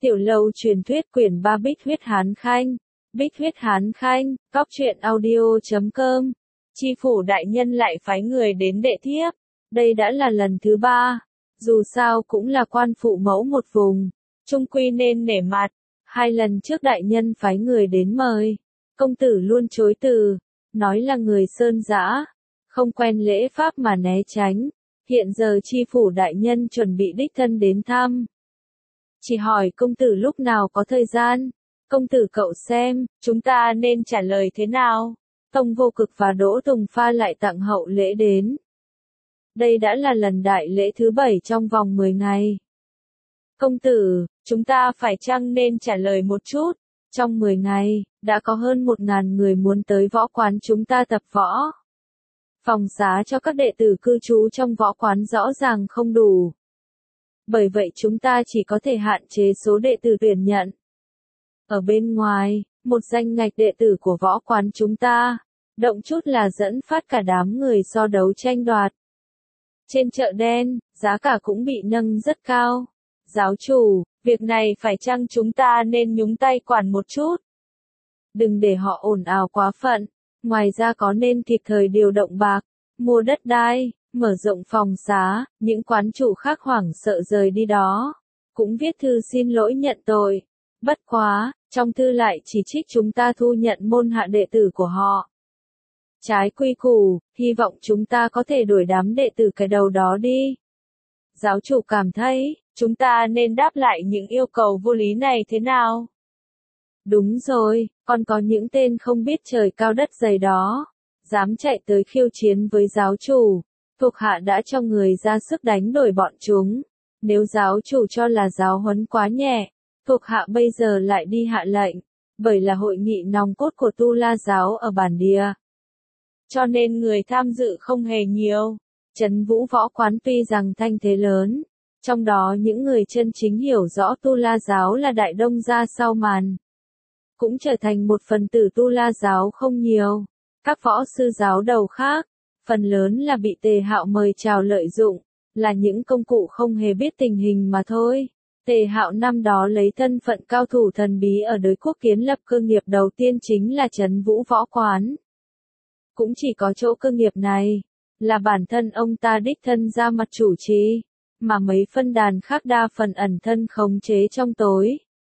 Tiểu lâu truyền thuyết quyển 3 Bích huyết Hán Khanh. Bích huyết Hán Khanh, Cóc truyện audio.com. Chi phủ đại nhân lại phái người đến đệ thiếp. Đây đã là lần thứ 3. Dù sao cũng là quan phụ mẫu một vùng. Trung quy nên nể mặt. 2 lần trước đại nhân phái người đến mời. Công tử luôn chối từ. Nói là người sơn dã. Không quen lễ pháp mà né tránh. Hiện giờ chi phủ đại nhân chuẩn bị đích thân đến thăm. Chỉ hỏi công tử lúc nào có thời gian. Công tử cậu xem, chúng ta nên trả lời thế nào? Tông Vô Cực và Đỗ Tùng Pha lại tặng hậu lễ đến. Đây đã là lần đại lễ thứ 7 trong vòng 10 ngày. Công tử, chúng ta phải chăng nên trả lời một chút? Trong 10 ngày, đã có hơn 1.000 người muốn tới võ quán chúng ta tập võ. Phòng xá cho các đệ tử cư trú trong võ quán rõ ràng không đủ. Bởi vậy chúng ta chỉ có thể hạn chế số đệ tử tuyển nhận. Ở bên ngoài, một danh ngạch đệ tử của võ quán chúng ta, động chút là dẫn phát cả đám người so đấu tranh đoạt. Trên chợ đen, giá cả cũng bị nâng rất cao. Giáo chủ, việc này phải chăng chúng ta nên nhúng tay quản một chút? Đừng để họ ồn ào quá phận. Ngoài ra có nên kịp thời điều động bạc, mua đất đai, mở rộng phòng xá, những quán chủ khác hoảng sợ rời đi đó. Cũng viết thư xin lỗi nhận tội. Bất quá, trong thư lại chỉ trích chúng ta thu nhận môn hạ đệ tử của họ. Trái quy củ, hy vọng chúng ta có thể đuổi đám đệ tử cái đầu đó đi. Giáo chủ cảm thấy, chúng ta nên đáp lại những yêu cầu vô lý này thế nào? Đúng rồi, còn có những tên không biết trời cao đất dày đó, dám chạy tới khiêu chiến với giáo chủ. Thuộc hạ đã cho người ra sức đánh đuổi bọn chúng. Nếu giáo chủ cho là giáo huấn quá nhẹ, thuộc hạ bây giờ lại đi hạ lệnh, bởi là hội nghị nòng cốt của Tu La giáo ở bản địa. Cho nên người tham dự không hề nhiều. Trấn Vũ võ quán tuy rằng thanh thế lớn, trong đó những người chân chính hiểu rõ Tu La giáo là đại đông gia sau màn. Cũng trở thành một phần tử Tu La giáo không nhiều. Các võ sư giáo đầu khác, phần lớn là bị Tề Hạo mời chào lợi dụng, là những công cụ không hề biết tình hình mà thôi. Tề Hạo năm đó lấy thân phận cao thủ thần bí ở Đới Quốc kiến lập cơ nghiệp đầu tiên chính là Trấn Vũ võ quán. Cũng chỉ có chỗ cơ nghiệp này, là bản thân ông ta đích thân ra mặt chủ trì, mà mấy phân đàn khác đa phần ẩn thân khống chế trong tối.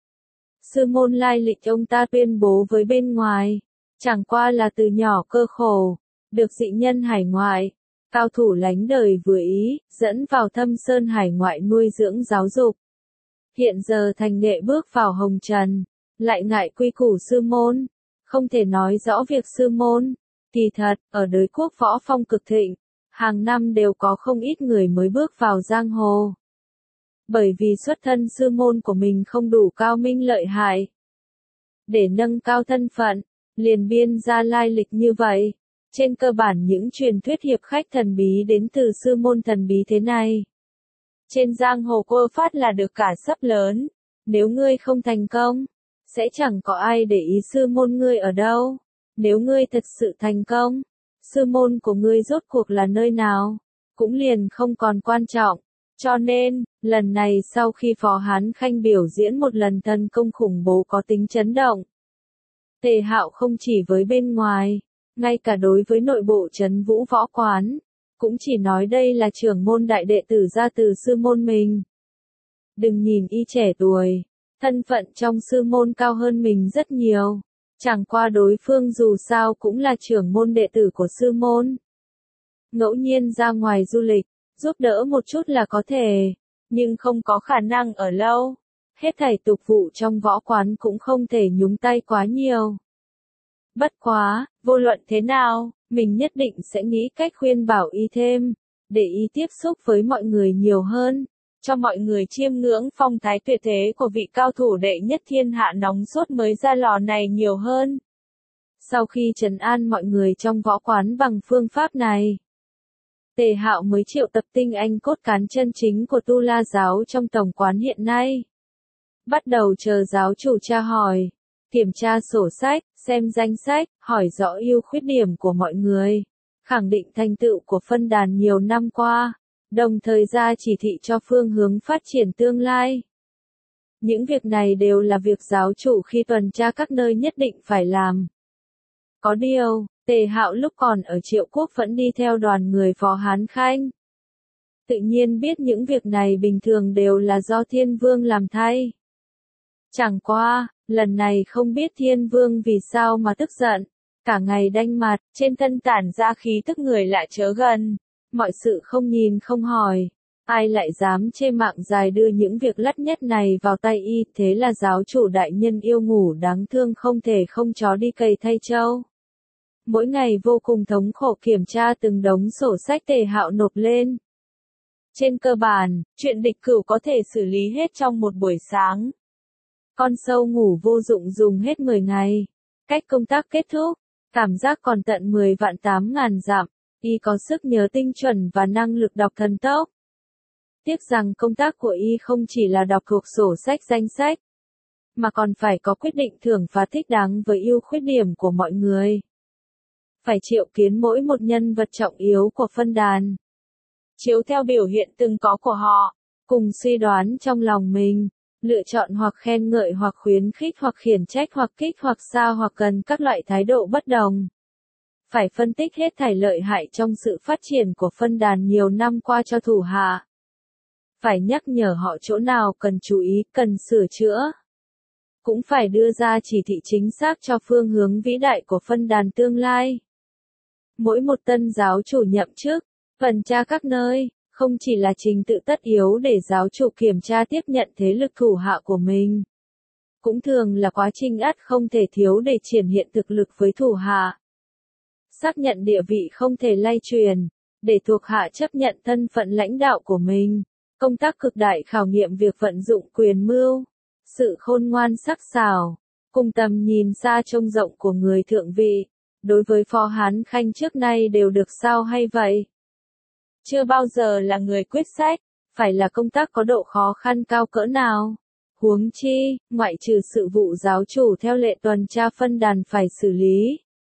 Sư môn lai lịch ông ta tuyên bố với bên ngoài, chẳng qua là từ nhỏ cơ khổ, được dị nhân hải ngoại, cao thủ lánh đời vừa ý, dẫn vào Thâm Sơn hải ngoại nuôi dưỡng giáo dục. Hiện giờ thành nghệ bước vào hồng trần, lại ngại quy củ sư môn, không thể nói rõ việc sư môn. Kỳ thật, ở Đới Quốc võ phong cực thịnh, hàng năm đều có không ít người mới bước vào giang hồ. Bởi vì xuất thân sư môn của mình không đủ cao minh lợi hại. Để nâng cao thân phận, liền biên ra lai lịch như vậy. Trên cơ bản những truyền thuyết hiệp khách thần bí đến từ sư môn thần bí thế này. Trên giang hồ cô phát là được cả sấp lớn. Nếu ngươi không thành công, sẽ chẳng có ai để ý sư môn ngươi ở đâu. Nếu ngươi thật sự thành công, sư môn của ngươi rốt cuộc là nơi nào, cũng liền không còn quan trọng. Cho nên, lần này sau khi Phó Hán Khanh biểu diễn một lần tấn công khủng bố có tính chấn động, Tề Hạo không chỉ với bên ngoài, ngay cả đối với nội bộ Trấn Vũ võ quán, cũng chỉ nói đây là trưởng môn đại đệ tử ra từ sư môn mình. Đừng nhìn y trẻ tuổi, thân phận trong sư môn cao hơn mình rất nhiều. Chẳng qua đối phương dù sao cũng là trưởng môn đệ tử của sư môn. Ngẫu nhiên ra ngoài du lịch, giúp đỡ một chút là có thể, nhưng không có khả năng ở lâu. Hết thảy tục vụ trong võ quán cũng không thể nhúng tay quá nhiều. Bất quá, vô luận thế nào, mình nhất định sẽ nghĩ cách khuyên bảo y thêm, để y tiếp xúc với mọi người nhiều hơn. Cho mọi người chiêm ngưỡng phong thái tuyệt thế của vị cao thủ đệ nhất thiên hạ nóng sốt mới ra lò này nhiều hơn. Sau khi trấn an mọi người trong võ quán bằng phương pháp này, Tề Hạo mới triệu tập tinh anh cốt cán chân chính của Tu La giáo trong tổng quán hiện nay. Bắt đầu chờ giáo chủ tra hỏi, kiểm tra sổ sách, xem danh sách, hỏi rõ ưu khuyết điểm của mọi người, khẳng định thành tựu của phân đàn nhiều năm qua. Đồng thời ra chỉ thị cho phương hướng phát triển tương lai. Những việc này đều là việc giáo chủ khi tuần tra các nơi nhất định phải làm. Có điều, Tề Hạo lúc còn ở Triệu Quốc vẫn đi theo đoàn người Phó Hán Khanh. Tự nhiên biết những việc này bình thường đều là do Thiên Vương làm thay. Chẳng qua, lần này không biết Thiên Vương vì sao mà tức giận, cả ngày đanh mặt, trên thân tản ra khí tức người lạ chớ gần, mọi sự không nhìn không hỏi. Ai lại dám chê mạng dài đưa những việc lắt nhắt này vào tay y, thế là giáo chủ đại nhân yêu ngủ đáng thương không thể không chó đi cày thay trâu. Mỗi ngày vô cùng thống khổ kiểm tra từng đống sổ sách Tề Hạo nộp lên. Trên cơ bản, chuyện địch cửu có thể xử lý hết trong một buổi sáng. Con sâu ngủ vô dụng dùng hết 10 ngày. Cách công tác kết thúc, cảm giác còn tận 10 vạn 8.000 dặm, y có sức nhớ tinh chuẩn và năng lực đọc thần tốc. Tiếc rằng công tác của y không chỉ là đọc thuộc sổ sách danh sách, mà còn phải có quyết định thưởng và thích đáng với ưu khuyết điểm của mọi người. Phải triệu kiến mỗi một nhân vật trọng yếu của phân đàn. Chiếu theo biểu hiện từng có của họ, cùng suy đoán trong lòng mình, lựa chọn hoặc khen ngợi hoặc khuyến khích hoặc khiển trách hoặc kích hoặc sao hoặc cần các loại thái độ bất đồng. Phải phân tích hết thảy lợi hại trong sự phát triển của phân đàn nhiều năm qua cho thủ hạ. Phải nhắc nhở họ chỗ nào cần chú ý, cần sửa chữa. Cũng phải đưa ra chỉ thị chính xác cho phương hướng vĩ đại của phân đàn tương lai. Mỗi một tân giáo chủ nhậm chức, tuần tra các nơi, không chỉ là trình tự tất yếu để giáo chủ kiểm tra tiếp nhận thế lực thủ hạ của mình. Cũng thường là quá trình ắt không thể thiếu để triển hiện thực lực với thủ hạ. Xác nhận địa vị không thể lay truyền, để thuộc hạ chấp nhận thân phận lãnh đạo của mình. Công tác cực đại khảo nghiệm việc vận dụng quyền mưu, sự khôn ngoan sắc sảo, cùng tầm nhìn xa trông rộng của người thượng vị. Đối với Phó Hán Khanh trước nay đều được sao hay vậy? Chưa bao giờ là người quyết sách, phải là công tác có độ khó khăn cao cỡ nào. Huống chi, ngoại trừ sự vụ giáo chủ theo lệ tuần tra phân đàn phải xử lý.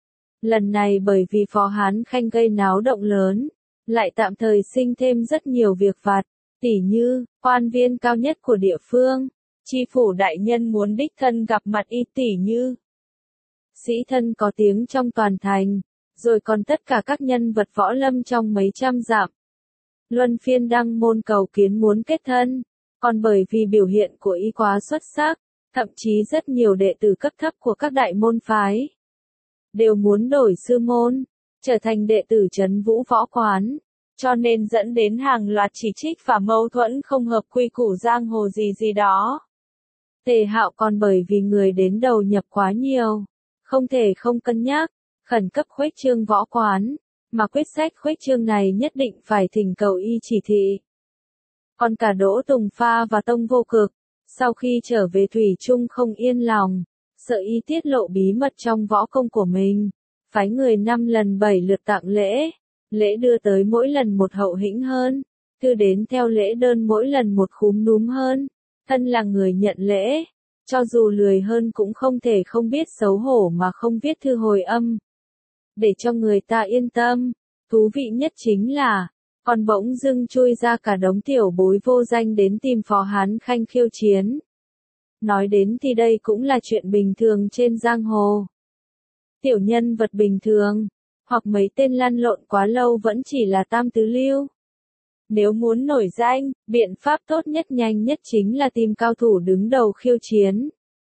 Lần này bởi vì Phó Hán Khanh gây náo động lớn, lại tạm thời sinh thêm rất nhiều việc vặt, tỉ như, quan viên cao nhất của địa phương, chi phủ đại nhân muốn đích thân gặp mặt y tỉ như. Sĩ thân có tiếng trong toàn thành, rồi còn tất cả các nhân vật võ lâm trong mấy trăm dặm. Luân phiên đăng môn cầu kiến muốn kết thân, còn bởi vì biểu hiện của y quá xuất sắc, thậm chí rất nhiều đệ tử cấp thấp của các đại môn phái đều muốn đổi sư môn, trở thành đệ tử Trấn Vũ Võ Quán, cho nên dẫn đến hàng loạt chỉ trích và mâu thuẫn không hợp quy củ giang hồ gì đó. Tề Hạo còn bởi vì người đến đầu nhập quá nhiều, không thể không cân nhắc, khẩn cấp khuếch trương võ quán, mà quyết sách khuếch trương này nhất định phải thỉnh cầu y chỉ thị. Còn cả Đỗ Tùng Pha và Tông Vô Cực, sau khi trở về thủy chung không yên lòng, sợ y tiết lộ bí mật trong võ công của mình, phái người 5 lần 7 lượt tặng lễ, lễ đưa tới mỗi lần một hậu hĩnh hơn, thư đến theo lễ đơn mỗi lần một khúm núm hơn, thân là người nhận lễ, cho dù lười hơn cũng không thể không biết xấu hổ mà không viết thư hồi âm. Để cho người ta yên tâm, thú vị nhất chính là, còn bỗng dưng chui ra cả đống tiểu bối vô danh đến tìm Phó Hán Khanh khiêu chiến. Nói đến thì đây cũng là chuyện bình thường trên giang hồ. Tiểu nhân vật bình thường, hoặc mấy tên lăn lộn quá lâu vẫn chỉ là tam tứ lưu. Nếu muốn nổi danh, biện pháp tốt nhất nhanh nhất chính là tìm cao thủ đứng đầu khiêu chiến.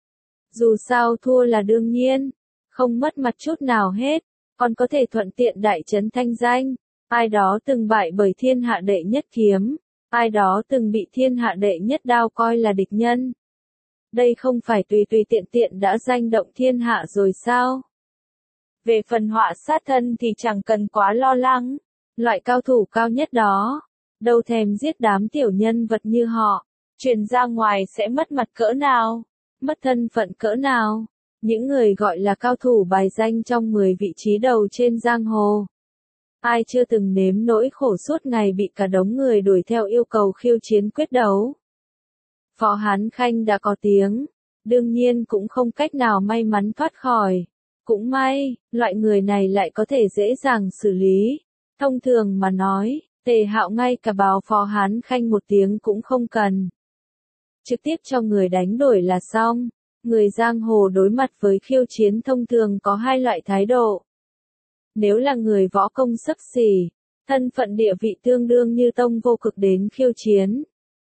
Dù sao thua là đương nhiên, không mất mặt chút nào hết, còn có thể thuận tiện đại trấn thanh danh. Ai đó từng bại bởi thiên hạ đệ nhất kiếm, ai đó từng bị thiên hạ đệ nhất đao coi là địch nhân. Đây không phải tùy tiện tiện đã danh động thiên hạ rồi sao? Về phần họa sát thân thì chẳng cần quá lo lắng, loại cao thủ cao nhất đó, đâu thèm giết đám tiểu nhân vật như họ, truyền ra ngoài sẽ mất mặt cỡ nào, mất thân phận cỡ nào. Những người gọi là cao thủ bài danh trong 10 vị trí đầu trên giang hồ. Ai chưa từng nếm nỗi khổ suốt ngày bị cả đống người đuổi theo yêu cầu khiêu chiến quyết đấu. Phó Hán Khanh đã có tiếng, đương nhiên cũng không cách nào may mắn thoát khỏi. Cũng may, loại người này lại có thể dễ dàng xử lý. Thông thường mà nói, Tề Hạo ngay cả báo Phó Hán Khanh một tiếng cũng không cần. trực tiếp cho người đánh đổi là xong. Người giang hồ đối mặt với khiêu chiến thông thường có hai loại thái độ. Nếu là người võ công xấp xỉ, thân phận địa vị tương đương như tông vô cực đến khiêu chiến.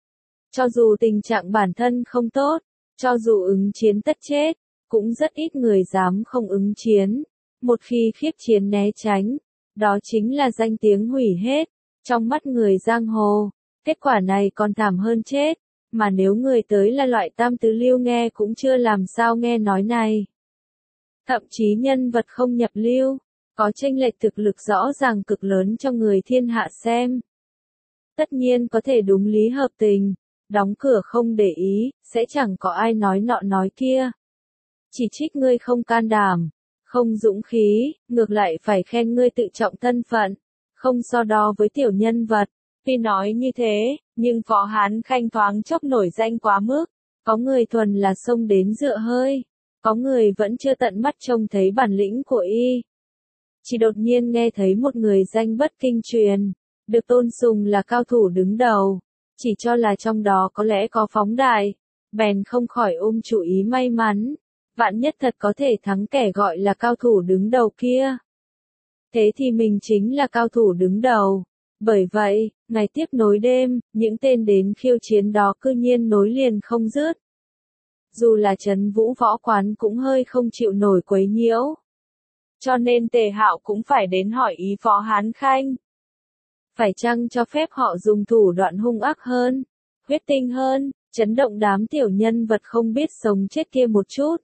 Cho dù tình trạng bản thân không tốt, cho dù ứng chiến tất chết, cũng rất ít người dám không ứng chiến. Một khi khiếp chiến né tránh, đó chính là danh tiếng hủy hết, trong mắt người giang hồ. Kết quả này còn thảm hơn chết, mà nếu người tới là loại tam tứ lưu nghe cũng chưa làm sao nghe nói này. Thậm chí nhân vật không nhập lưu, có chênh lệch thực lực rõ ràng cực lớn cho người thiên hạ xem. Tất nhiên có thể đúng lý hợp tình, đóng cửa không để ý, sẽ chẳng có ai nói nọ nói kia. Chỉ trích ngươi không can đảm, không dũng khí, ngược lại phải khen ngươi tự trọng thân phận, không so đo với tiểu nhân vật. Tuy nói như thế, nhưng Phó Hán Khanh thoáng chốc nổi danh quá mức, có người thuần là xông đến dựa hơi, có người vẫn chưa tận mắt trông thấy bản lĩnh của y. Chỉ đột nhiên nghe thấy một người danh bất kinh truyền, được tôn sùng là cao thủ đứng đầu, chỉ cho là trong đó có lẽ có phóng đại, bèn không khỏi ôm chủ ý may mắn, vạn nhất thật có thể thắng kẻ gọi là cao thủ đứng đầu kia. Thế thì mình chính là cao thủ đứng đầu. Bởi vậy, ngày tiếp nối đêm, những tên đến khiêu chiến đó cư nhiên nối liền không dứt. Dù là Trấn Vũ Võ Quán cũng hơi không chịu nổi quấy nhiễu. Cho nên Tề Hạo cũng phải đến hỏi ý Phó Hán Khanh. Phải chăng cho phép họ dùng thủ đoạn hung ác hơn, huyết tinh hơn, chấn động đám tiểu nhân vật không biết sống chết kia một chút.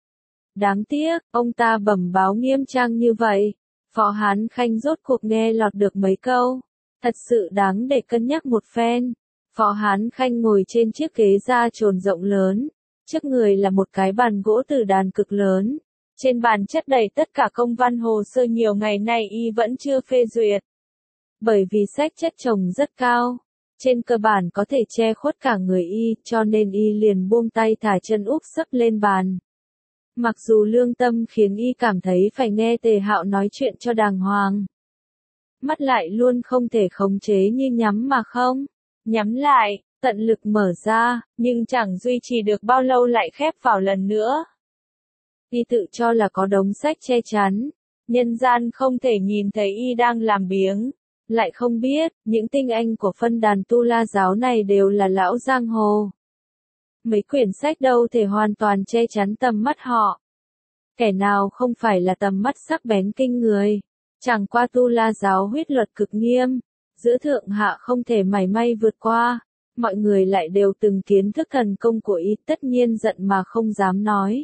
Đáng tiếc, ông ta bẩm báo nghiêm trang như vậy. Phó Hán Khanh rốt cuộc nghe lọt được mấy câu. Thật sự đáng để cân nhắc một phen. Phó Hán Khanh ngồi trên chiếc ghế da trồn rộng lớn. Trước người là một cái bàn gỗ từ đàn cực lớn. Trên bàn chất đầy tất cả công văn hồ sơ nhiều ngày nay y vẫn chưa phê duyệt. Bởi vì sách chất chồng rất cao. Trên cơ bản có thể che khuất cả người y, cho nên y liền buông tay thả chân úp sấp lên bàn. Mặc dù lương tâm khiến y cảm thấy phải nghe Tề Hạo nói chuyện cho đàng hoàng. Mắt lại luôn không thể khống chế như nhắm mà không. Nhắm lại, tận lực mở ra, nhưng chẳng duy trì được bao lâu lại khép vào lần nữa. Y tự cho là có đống sách che chắn, nhân gian không thể nhìn thấy y đang làm biếng. Lại không biết, những tinh anh của phân đàn Tu La giáo này đều là lão giang hồ. Mấy quyển sách đâu thể hoàn toàn che chắn tầm mắt họ. Kẻ nào không phải là tầm mắt sắc bén kinh người. Chẳng qua Tu La giáo huyết luật cực nghiêm, giữa thượng hạ không thể mảy may vượt qua. Mọi người lại đều từng kiến thức thần công của y, tất nhiên giận mà không dám nói.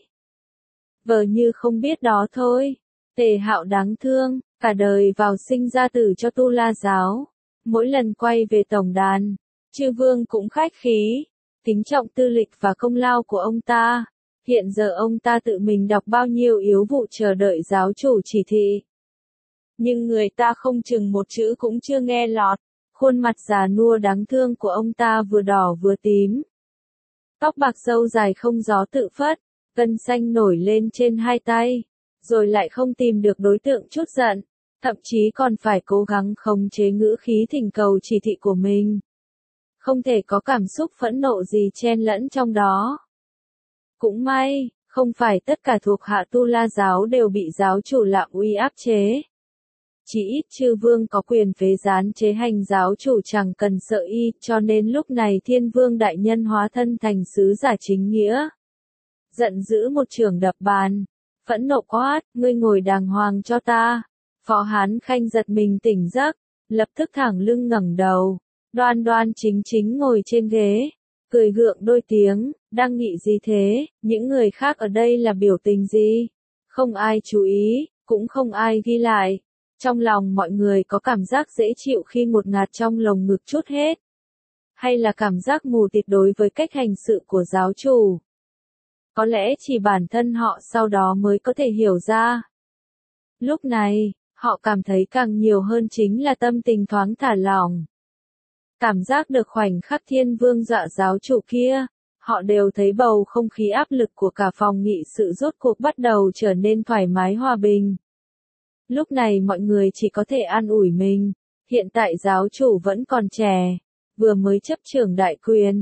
Vờ như không biết đó thôi. Tề Hạo đáng thương, cả đời vào sinh ra tử cho Tu La giáo. Mỗi lần quay về tổng đàn, chư vương cũng khách khí, kính trọng tư lịch và công lao của ông ta. Hiện giờ ông ta tự mình đọc bao nhiêu yếu vụ chờ đợi giáo chủ chỉ thị. Nhưng người ta không chừng một chữ cũng chưa nghe lọt. Khuôn mặt già nua đáng thương của ông ta vừa đỏ vừa tím. Tóc bạc râu dài không gió tự phất, gân xanh nổi lên trên hai tay. Rồi lại không tìm được đối tượng chút giận. Thậm chí còn phải cố gắng khống chế ngữ khí thỉnh cầu chỉ thị của mình. Không thể có cảm xúc phẫn nộ gì chen lẫn trong đó. Cũng may, không phải tất cả thuộc hạ Tu La giáo đều bị giáo chủ Lạm Uy áp chế. Chỉ ít chư vương có quyền phế gián chế hành giáo chủ chẳng cần sợ y, cho nên lúc này Thiên Vương đại nhân hóa thân thành sứ giả chính nghĩa. Giận dữ một chưởng đập bàn, phẫn nộ quát, ngươi ngồi đàng hoàng cho ta. Phó Hán Khanh giật mình tỉnh giấc, lập tức thẳng lưng ngẩng đầu, đoan đoan chính chính ngồi trên ghế, cười gượng đôi tiếng, đang nghĩ gì thế, những người khác ở đây là biểu tình gì? Không ai chú ý, cũng không ai ghi lại. Trong lòng mọi người có cảm giác dễ chịu khi ngột ngạt trong lồng ngực trút hết. Hay là cảm giác mù tịt đối với cách hành sự của giáo chủ? Có lẽ chỉ bản thân họ sau đó mới có thể hiểu ra. Lúc này, họ cảm thấy càng nhiều hơn chính là tâm tình thoáng thả lỏng. Cảm giác được khoảnh khắc Thiên Vương dọa giáo chủ kia, họ đều thấy bầu không khí áp lực của cả phòng nghị sự rốt cuộc bắt đầu trở nên thoải mái hòa bình. Lúc này mọi người chỉ có thể an ủi mình, hiện tại giáo chủ vẫn còn trẻ, vừa mới chấp trưởng đại quyền,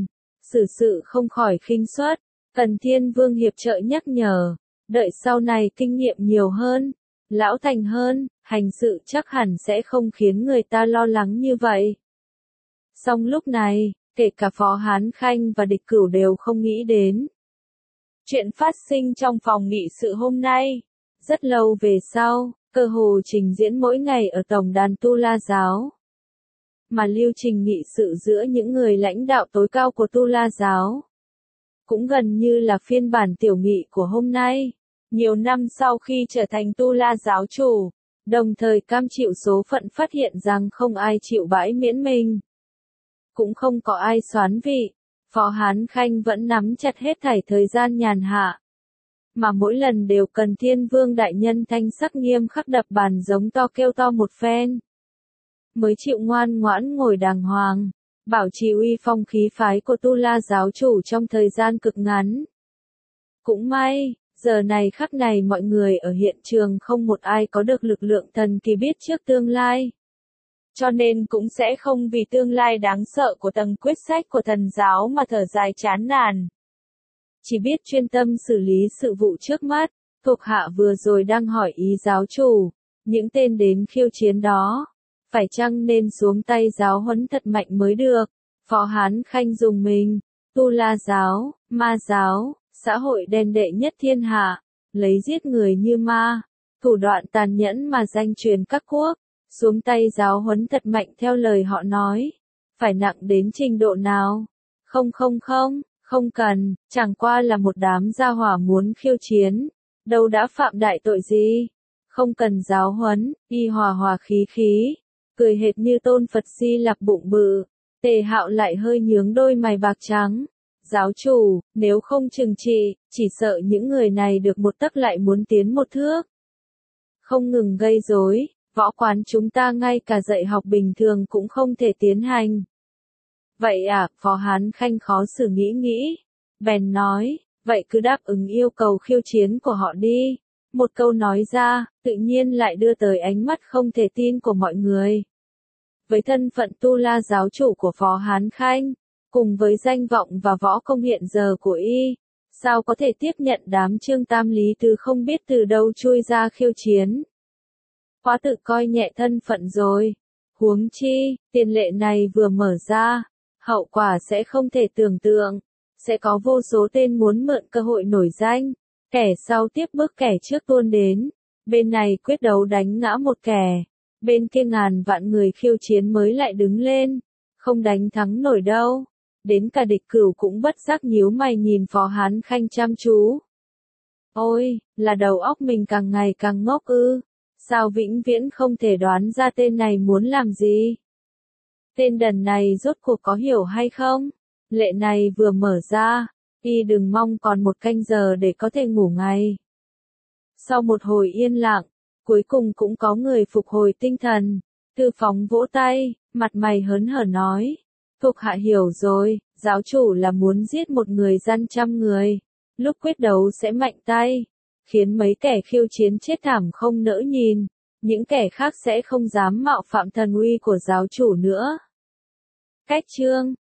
xử sự không khỏi khinh suất, cần Thiên Vương hiệp trợ nhắc nhở, đợi sau này kinh nghiệm nhiều hơn, lão thành hơn, hành sự chắc hẳn sẽ không khiến người ta lo lắng như vậy. Song lúc này, kể cả Phó Hán Khanh và Địch Cửu đều không nghĩ đến chuyện phát sinh trong phòng nghị sự hôm nay. Rất lâu về sau, cơ hồ trình diễn mỗi ngày ở tổng đàn Tu La Giáo. Mà lưu trình nghị sự giữa những người lãnh đạo tối cao của Tu La Giáo cũng gần như là phiên bản tiểu nghị của hôm nay. Nhiều năm sau khi trở thành Tu La Giáo chủ, đồng thời cam chịu số phận phát hiện rằng không ai chịu bãi miễn mình, cũng không có ai soán vị, Phó Hán Khanh vẫn nắm chặt hết thảy thời gian nhàn hạ. Mà mỗi lần đều cần Thiên Vương đại nhân thanh sắc nghiêm khắc đập bàn giống to kêu to một phen, mới chịu ngoan ngoãn ngồi đàng hoàng, bảo trì uy phong khí phái của Tu La Giáo chủ trong thời gian cực ngắn. Cũng may, giờ này khắc này mọi người ở hiện trường không một ai có được lực lượng thần kỳ biết trước tương lai. Cho nên cũng sẽ không vì tương lai đáng sợ của tầng quyết sách của thần giáo mà thở dài chán nản. Chỉ biết chuyên tâm xử lý sự vụ trước mắt, thuộc hạ vừa rồi đang hỏi ý giáo chủ, những tên đến khiêu chiến đó, phải chăng nên xuống tay giáo huấn thật mạnh mới được. Phó Hán Khanh dùng mình, Tu La Giáo, Ma Giáo, xã hội đen đệ nhất thiên hạ, lấy giết người như ma, thủ đoạn tàn nhẫn mà danh truyền các quốc, xuống tay giáo huấn thật mạnh theo lời họ nói, phải nặng đến trình độ nào? Không cần, chẳng qua là một đám gia hỏa muốn khiêu chiến, đâu đã phạm đại tội gì, không cần giáo huấn, y hòa hòa khí khí, cười hệt như Tôn Phật Di Lặc bụng bự. Tề Hạo lại hơi nhướng đôi mày bạc trắng. Giáo chủ, nếu không trừng trị, chỉ sợ những người này được một tấc lại muốn tiến một thước. Không ngừng gây rối, võ quán chúng ta ngay cả dạy học bình thường cũng không thể tiến hành. Vậy à, Phó Hán Khanh khó xử nghĩ, bèn nói, vậy cứ đáp ứng yêu cầu khiêu chiến của họ đi. Một câu nói ra, tự nhiên lại đưa tới ánh mắt không thể tin của mọi người. Với thân phận Tu La Giáo chủ của Phó Hán Khanh, cùng với danh vọng và võ công hiện giờ của y, sao có thể tiếp nhận đám Trương Tam Lý Tứ không biết từ đâu chui ra khiêu chiến. Quá tự coi nhẹ thân phận rồi. Huống chi, tiền lệ này vừa mở ra, hậu quả sẽ không thể tưởng tượng, sẽ có vô số tên muốn mượn cơ hội nổi danh, kẻ sau tiếp bước kẻ trước tuôn đến, bên này quyết đấu đánh ngã một kẻ, bên kia ngàn vạn người khiêu chiến mới lại đứng lên, không đánh thắng nổi đâu. Đến cả Địch Cửu cũng bất giác nhíu mày nhìn Phó Hán Khanh chăm chú. Ôi, là đầu óc mình càng ngày càng ngốc ư? Sao vĩnh viễn không thể đoán ra tên này muốn làm gì? Tên đần này rốt cuộc có hiểu hay không? Lệ này vừa mở ra, y đừng mong còn một canh giờ để có thể ngủ ngay. Sau một hồi yên lặng, cuối cùng cũng có người phục hồi tinh thần. Tư Phóng vỗ tay, mặt mày hớn hở nói. Thuộc hạ hiểu rồi, giáo chủ là muốn giết một người gian trăm người. Lúc quyết đấu sẽ mạnh tay, khiến mấy kẻ khiêu chiến chết thảm không nỡ nhìn. Những kẻ khác sẽ không dám mạo phạm thần uy của giáo chủ nữa. Cách chương